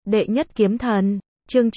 Đệ nhất kiếm thần, chương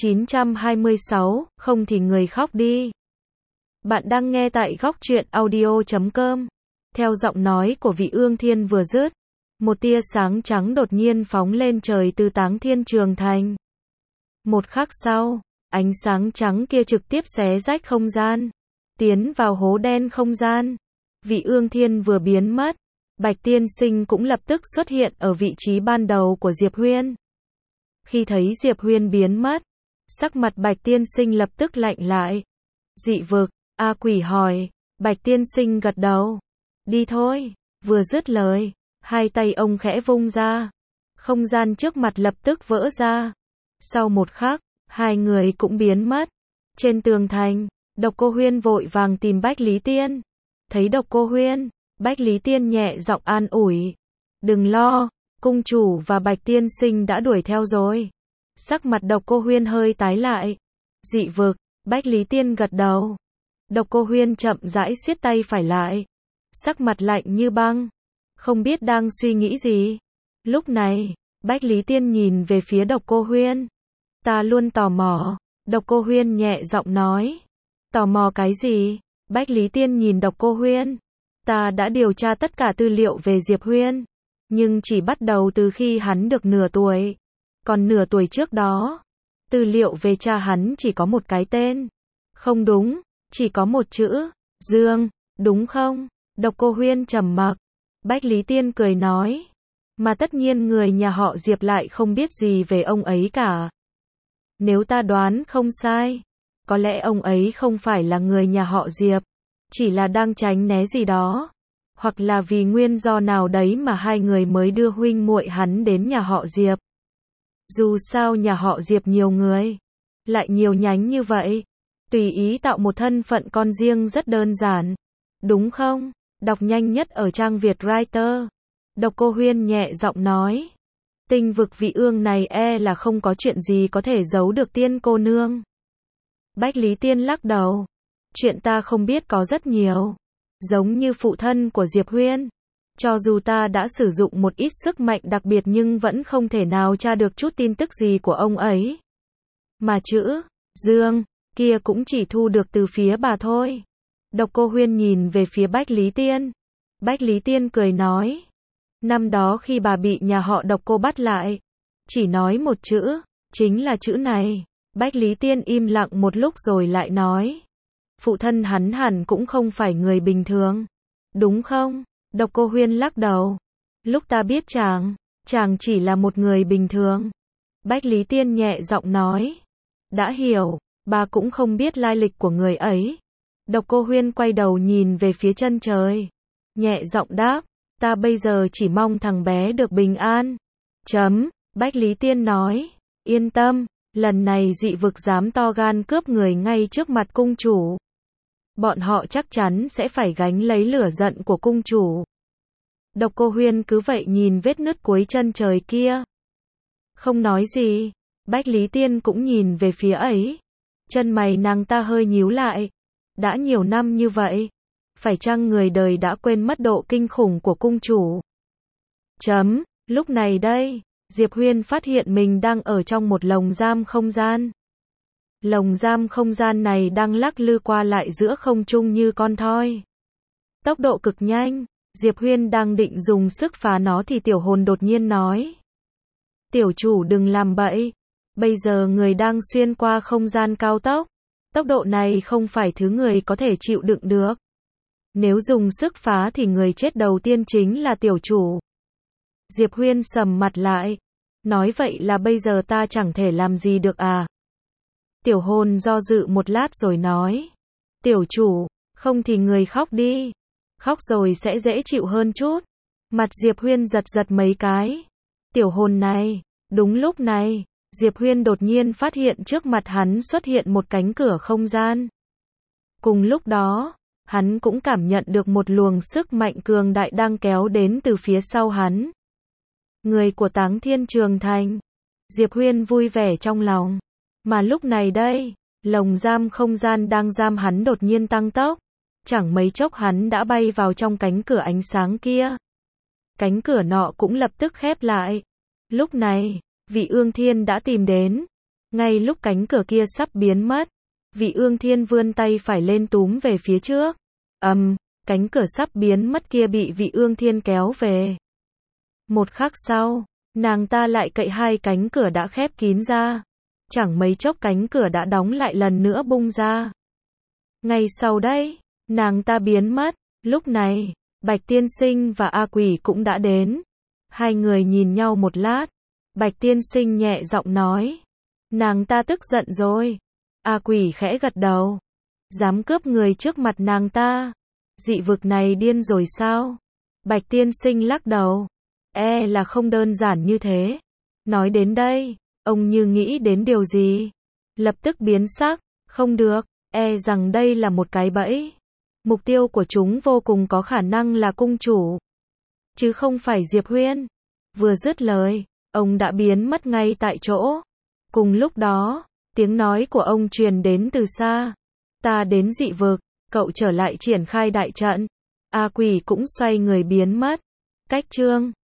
926, không thì người khóc đi. Bạn đang nghe tại góc truyện audio.com. Theo giọng nói của Vị Ương Thiên vừa dứt, một tia sáng trắng đột nhiên phóng lên trời từ Táng Thiên Trường Thành. Một khắc sau, ánh sáng trắng kia trực tiếp xé rách không gian, tiến vào hố đen không gian. Vị Ương Thiên vừa biến mất, Bạch Tiên Sinh cũng lập tức xuất hiện ở vị trí ban đầu của Diệp Huyên. Khi thấy Diệp Huyên biến mất, sắc mặt Bạch Tiên Sinh lập tức lạnh lại. Dị vực, A Quỷ hỏi. Bạch Tiên Sinh gật đầu. Đi thôi. Vừa dứt lời, hai tay ông khẽ vung ra. Không gian trước mặt lập tức vỡ ra. Sau một khắc, hai người cũng biến mất. Trên tường thành, Độc Cô Huyên vội vàng tìm Bách Lý Tiên. Thấy Độc Cô Huyên, Bách Lý Tiên nhẹ giọng an ủi. Đừng lo, cung chủ và Bạch Tiên Sinh đã đuổi theo rồi. Sắc mặt Độc Cô Huyên hơi tái lại. Dị vực, Bách Lý Tiên gật đầu. Độc Cô Huyên chậm rãi siết tay phải lại. Sắc mặt lạnh như băng. Không biết đang suy nghĩ gì. Lúc này, Bách Lý Tiên nhìn về phía Độc Cô Huyên. Ta luôn tò mò. Độc Cô Huyên nhẹ giọng nói. Tò mò cái gì? Bách Lý Tiên nhìn Độc Cô Huyên. Ta đã điều tra tất cả tư liệu về Diệp Huyên. Nhưng chỉ bắt đầu từ khi hắn được nửa tuổi. Còn nửa tuổi trước đó, tư liệu về cha hắn chỉ có một cái tên. Không đúng, chỉ có một chữ, Dương, đúng không? Độc Cô Huyên trầm mặc. Bách Lý Tiên cười nói. Mà tất nhiên người nhà họ Diệp lại không biết gì về ông ấy cả. Nếu ta đoán không sai, có lẽ ông ấy không phải là người nhà họ Diệp, chỉ là đang tránh né gì đó. Hoặc là vì nguyên do nào đấy mà hai người mới đưa huynh muội hắn đến nhà họ Diệp. Dù sao nhà họ Diệp nhiều người, lại nhiều nhánh như vậy, tùy ý tạo một thân phận con riêng rất đơn giản. Đúng không? Đọc nhanh nhất ở trang Việt Writer. Độc Cô Huyên nhẹ giọng nói. Tinh vực Vị Ương này là không có chuyện gì có thể giấu được Tiên cô nương. Bách Lý Tiên lắc đầu. Chuyện ta không biết có rất nhiều. Giống như phụ thân của Diệp Huyên. Cho dù ta đã sử dụng một ít sức mạnh đặc biệt nhưng vẫn không thể nào tra được chút tin tức gì của ông ấy. Mà chữ Dương kia cũng chỉ thu được từ phía bà thôi. Độc Cô Huyên nhìn về phía Bách Lý Tiên. Bách Lý Tiên cười nói. Năm đó khi bà bị nhà họ Độc Cô bắt lại, chỉ nói một chữ, chính là chữ này. Bách Lý Tiên im lặng một lúc rồi lại nói. Phụ thân hắn hẳn cũng không phải người bình thường. Đúng không? Độc Cô Huyên lắc đầu. Lúc ta biết chàng chỉ là một người bình thường. Bách Lý Tiên nhẹ giọng nói. Đã hiểu, bà cũng không biết lai lịch của người ấy. Độc Cô Huyên quay đầu nhìn về phía chân trời. Nhẹ giọng đáp, ta bây giờ chỉ mong thằng bé được bình an. Bách Lý Tiên nói, yên tâm, lần này dị vực dám to gan cướp người ngay trước mặt cung chủ. Bọn họ chắc chắn sẽ phải gánh lấy lửa giận của cung chủ. Độc Cô Huyên cứ vậy nhìn vết nứt cuối chân trời kia. Không nói gì, Bách Lý Tiên cũng nhìn về phía ấy. Chân mày nàng ta hơi nhíu lại. Đã nhiều năm như vậy, phải chăng người đời đã quên mất độ kinh khủng của cung chủ? Lúc này đây, Diệp Huyên phát hiện mình đang ở trong một lồng giam không gian. Lồng giam không gian này đang lắc lư qua lại giữa không trung như con thoi. Tốc độ cực nhanh, Diệp Huyên đang định dùng sức phá nó thì tiểu hồn đột nhiên nói. Tiểu chủ đừng làm bậy, bây giờ người đang xuyên qua không gian cao tốc. Tốc độ này không phải thứ người có thể chịu đựng được. Nếu dùng sức phá thì người chết đầu tiên chính là tiểu chủ. Diệp Huyên sầm mặt lại. Nói vậy là bây giờ ta chẳng thể làm gì được à? Tiểu hồn do dự một lát rồi nói. Tiểu chủ, không thì người khóc đi. Khóc rồi sẽ dễ chịu hơn chút. Mặt Diệp Huyên giật giật mấy cái. Tiểu hồn này, đúng lúc này, Diệp Huyên đột nhiên phát hiện trước mặt hắn xuất hiện một cánh cửa không gian. Cùng lúc đó, hắn cũng cảm nhận được một luồng sức mạnh cường đại đang kéo đến từ phía sau hắn. Người của Táng Thiên Trường Thành. Diệp Huyên vui vẻ trong lòng. Mà lúc này đây, lồng giam không gian đang giam hắn đột nhiên tăng tốc. Chẳng mấy chốc hắn đã bay vào trong cánh cửa ánh sáng kia. Cánh cửa nọ cũng lập tức khép lại. Lúc này, Vị Ương Thiên đã tìm đến. Ngay lúc cánh cửa kia sắp biến mất, Vị Ương Thiên vươn tay phải lên túm về phía trước. Cánh cửa sắp biến mất kia bị Vị Ương Thiên kéo về. Một khắc sau, nàng ta lại cậy hai cánh cửa đã khép kín ra. Chẳng mấy chốc cánh cửa đã đóng lại lần nữa bung ra. Ngay sau đấy, nàng ta biến mất. Lúc này, Bạch Tiên Sinh và A Quỷ cũng đã đến. Hai người nhìn nhau một lát. Bạch Tiên Sinh nhẹ giọng nói. Nàng ta tức giận rồi. A Quỷ khẽ gật đầu. Dám cướp người trước mặt nàng ta. Dị vực này điên rồi sao? Bạch Tiên Sinh lắc đầu. Là không đơn giản như thế. Nói đến đây, ông như nghĩ đến điều gì. Lập tức biến sắc. Không được, rằng đây là một cái bẫy. Mục tiêu của chúng vô cùng có khả năng là cung chủ. Chứ không phải Diệp Huyên. Vừa dứt lời, ông đã biến mất ngay tại chỗ. Cùng lúc đó, tiếng nói của ông truyền đến từ xa. Ta đến dị vực, cậu trở lại triển khai đại trận. A Quỷ cũng xoay người biến mất. Cách chương